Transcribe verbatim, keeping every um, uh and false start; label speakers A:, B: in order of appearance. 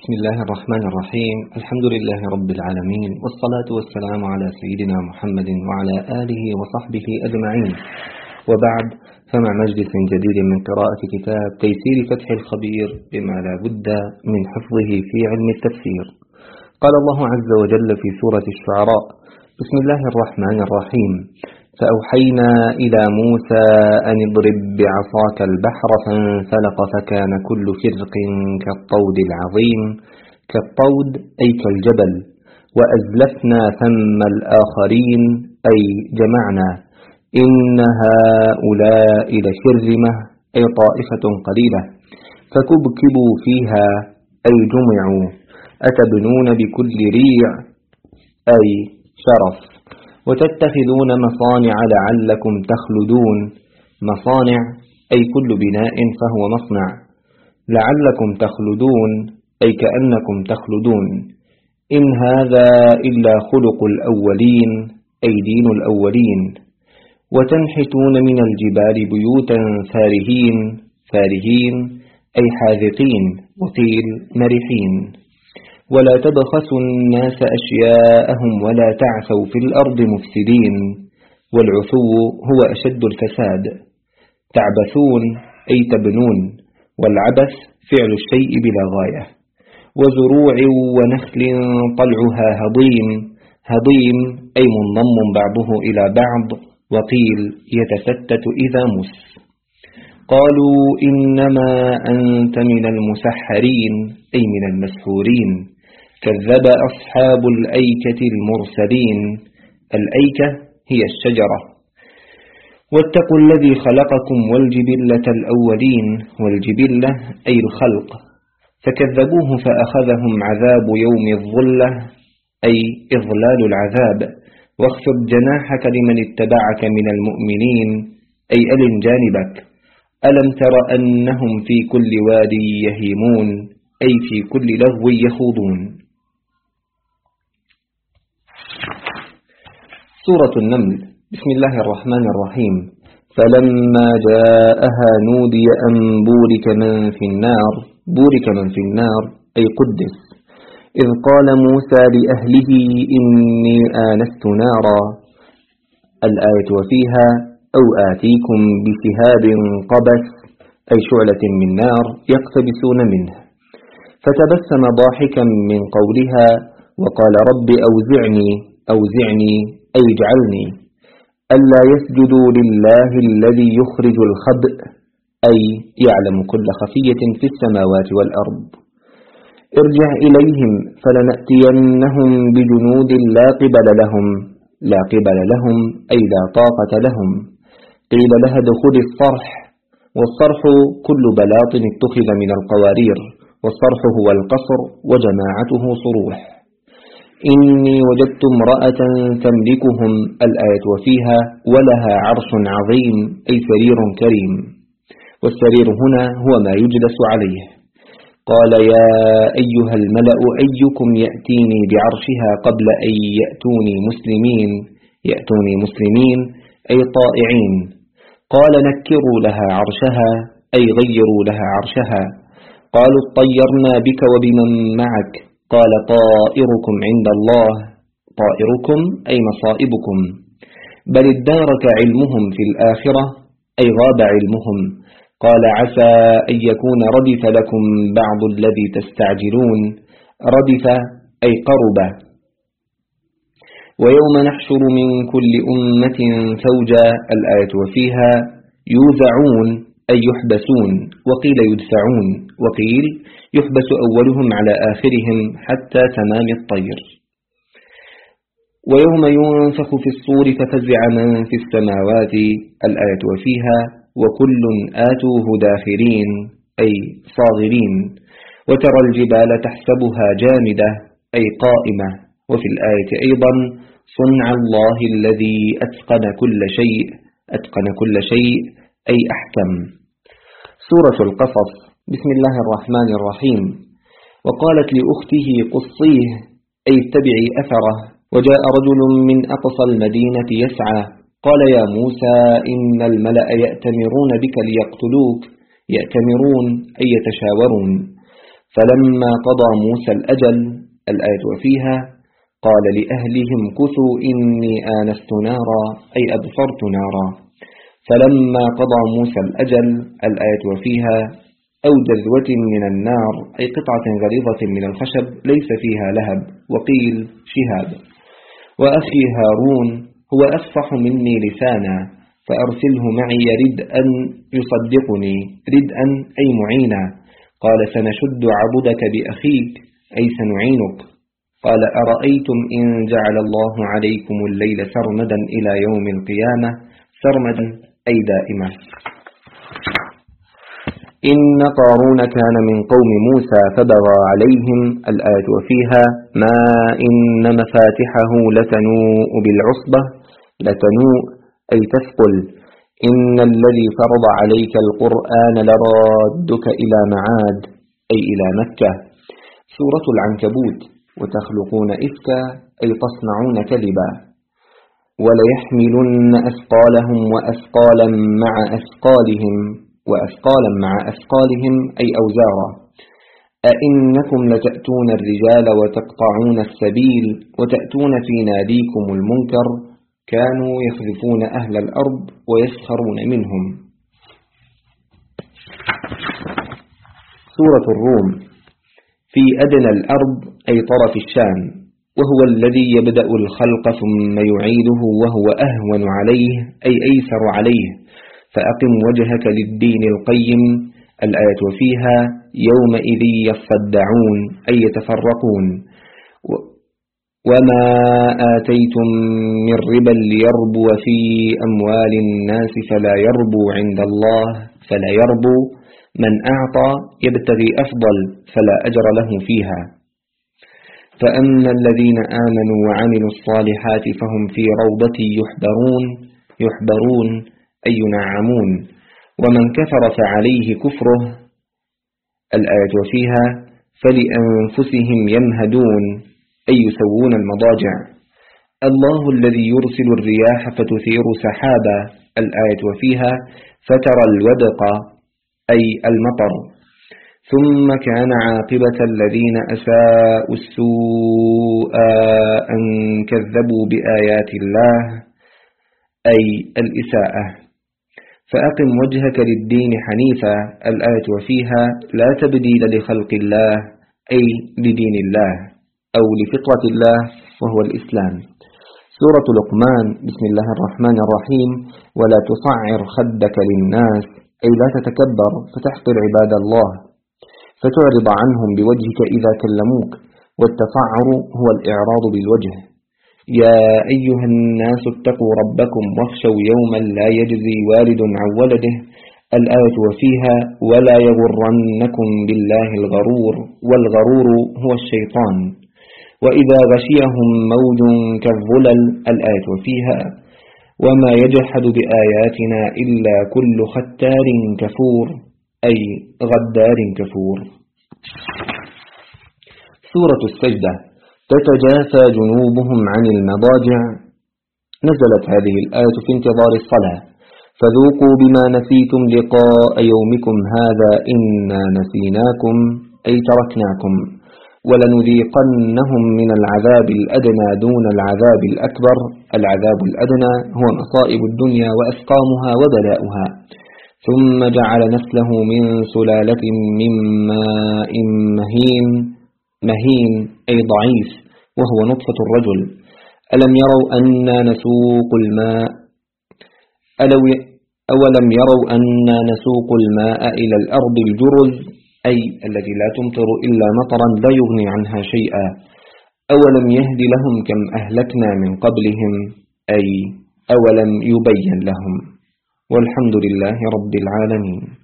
A: بسم الله الرحمن الرحيم. الحمد لله رب العالمين، والصلاة والسلام على سيدنا محمد وعلى آله وصحبه أجمعين، وبعد، فمع مجلس جديد من قراءة كتاب تيسير فتح الخبير بما لا بد من حفظه في علم التفسير. قال الله عز وجل في سورة الشعراء: بسم الله الرحمن الرحيم: فأوحينا إلى موسى أن اضرب بعصاك البحر فانفلق فكان كل فرق كالطود العظيم. كالطود أي كالجبل. وأزلفنا ثم الآخرين أي جمعنا. إن هؤلاء لشرذمة أي طائفة قليلة. فكبكبوا فيها أي جمعوا. أتبنون بكل ريع أي شرف. وتتخذون مصانع لعلكم تخلدون. مصانع أي كل بناء فهو مصنع. لعلكم تخلدون أي كأنكم تخلدون. إن هذا إلا خلق الأولين أي دين الأولين. وتنحتون من الجبال بيوتا فارهين. فارهين أي حاذقين، وقيل مرحين. ولا تبخسوا الناس أشياءهم ولا تعثوا في الأرض مفسدين. والعثو هو أشد الفساد. تعبثون أي تبنون. والعبث فعل الشيء بلا غاية. وزروع ونخل طلعها هضيم. هضيم أي منضم بعضه إلى بعض، وقيل يتفتت إذا مس. قالوا إنما أنت من المسحرين أي من المسحورين. كذب أصحاب الأيكة المرسلين. الأيكة هي الشجرة. واتقوا الذي خلقكم والجبلة الأولين. والجبلة أي الخلق. فكذبوه فأخذهم عذاب يوم الظلة أي إظلال العذاب. واخفض جناحك لمن اتبعك من المؤمنين أي ألن جانبك. ألم تر أنهم في كل واد يهيمون أي في كل لغو يخوضون. سورة النمل. بسم الله الرحمن الرحيم. فلما جاءها نودي أن بورك من في النار. بورك من في النار أي قدس. إذ قال موسى لأهله إني آنست نارا. الآية وفيها: أو آتيكم بشهاب قبس أي شعلة من نار يقتبسون منه. فتبسم ضاحكا من قولها وقال: رب أوزعني. أوزعني أي اجعلني. ألا يسجدوا لله الذي يخرج الخبء أي يعلم كل خفية في السماوات والأرض. ارجع إليهم فلنأتينهم بجنود لا قبل لهم. لا قبل لهم أي لا طاقة لهم. قيل لها ادخل الصرح. والصرح كل بلاط اتخذ من القوارير، والصرح هو القصر وجماعته صروح. إني وجدت امرأة تملكهم. الآية وفيها: ولها عرش عظيم أي سرير كريم. والسرير هنا هو ما يجلس عليه. قال: يا أيها الملأ أيكم يأتيني بعرشها قبل أن يأتوني مسلمين. يأتوني مسلمين أي طائعين. قال: نكروا لها عرشها أي غيروا لها عرشها. قالوا: اطيرنا بك وبمن معك. قال: طائركم عند الله. طائركم أي مصائبكم. بل ادارك علمهم في الآخرة أي غاب علمهم. قال: عسى أن يكون ردف لكم بعض الذي تستعجلون. ردف أي قرب. ويوم نحشر من كل أمة فوجا. الآية وفيها: يوزعون أي يحبسون، وقيل يدفعون، وقيل يحبس أولهم على آخرهم حتى تمام الطير. ويوم ينفخ في الصور ففزع من في السماوات. الآية وفيها: وكل آتوه داخرين أي صاغرين. وترى الجبال تحسبها جامدة أي قائمة. وفي الآية أيضا: صنع الله الذي أتقن كل شيء. أتقن كل شيء أي أحكم. سورة القصص. بسم الله الرحمن الرحيم. وقالت لأخته قصيه أي اتبعي أثره. وجاء رجل من أقصى المدينة يسعى. قال: يا موسى إن الملأ يأتمرون بك ليقتلوك. يأتمرون أي يتشاورون. فلما قضى موسى الأجل الآية وفيها قال لأهلهم كثوا إني آنست نارا أي أبصرت نارا. فلما قضى موسى الأجل الآية وفيها أو جذوة من النار أي قطعة غليظة من الخشب ليس فيها لهب وقيل شهاب. وأخي هارون هو أفصح مني لسانا فأرسله معي ردءا يصدقني، ردءا أي معينا. قال سنشد عضدك بأخيك أي سنعينك. قال أرأيتم إن جعل الله عليكم الليل سرمدا إلى يوم القيامة، سرمدا أي دائمة. إن قارون كان من قوم موسى فبغى عليهم الآية وفيها ما إن مفاتحه لتنوء بالعصبة، لتنوء أي تثقل. إن الذي فرض عليك القرآن لرادك إلى معاد أي إلى مكة. سورة العنكبوت وتخلقون إفكا أي تصنعون كذبا. وليحملن أثقالهم وأثقالا مع أثقالهم، وأثقالا مع أثقالهم أي أوزارا. أئنكم لتأتون الرجال وتقطعون السبيل وتأتون في ناديكم المنكر، كانوا يخذفون أهل الأرض ويسخرون منهم. سورة الروم في أدنى الأرض أي طرف الشام، وهو الذي يبدأ الخلق ثم يعيده وهو أهون عليه أي أيسر عليه. فأقم وجهك للدين القيم الآية وفيها يومئذ يصدعون أي يتفرقون. وما آتيتم من ربا ليربو في أموال الناس فلا يربو عند الله، فلا يربو من أعطى يبتغي أفضل فلا أجر له فيها. فأما الذين آمنوا وعملوا الصالحات فهم في روضة يحبرون، يحبرون أي ينعمون. ومن كفر فعليه كفره الآية وفيها فلأنفسهم يمهدون أي يسوون المضاجع. الله الذي يرسل الرياح فتثير سحابا الآية وفيها فترى الودق أي المطر. ثم كان عاقبة الذين أساءوا السوء أن كذبوا بآيات الله أي الإساءة. فأقم وجهك للدين حنيفا الآية وفيها لا تبديل لخلق الله أي لدين الله أو لفطرة الله وهو الإسلام. سورة لقمان بسم الله الرحمن الرحيم ولا تصعر خدك للناس أي لا تتكبر فتحقر عباد الله فتعرض عنهم بوجهك إذا كلموك. والتصعر هو الإعراض بالوجه. يا أيها الناس اتقوا ربكم واخشوا يوما لا يجزي والد عن ولده الآية وفيها ولا يغرنكم بالله الغرور، والغرور هو الشيطان. وإذا غشيهم موج كالظلل الآية وفيها وما يجحد بآياتنا إلا كل ختار كفور أي غدار كفور. سورة السجدة تتجافى جنوبهم عن المضاجع. نزلت هذه الآية في انتظار الصلاة. فذوقوا بما نسيتم لقاء يومكم هذا إنا نسيناكم أي تركناكم. ولنذيقنهم من العذاب الأدنى دون العذاب الأكبر. العذاب الأدنى هو مصائب الدنيا وأسقامها وبلاؤها. ثم جعل نسله من سلالة من ماء مهين، مهين أي ضعيف وهو نطفة الرجل. ألم يروا أنا نسوق الماء أولم يروا أنا نسوق الماء إلى الأرض الجرز أي التي لا تمطر إلا مطرا لا يغني عنها شيئا. أولم يهد لهم كم أهلكنا من قبلهم أي أولم يبين لهم. والحمد لله رب العالمين.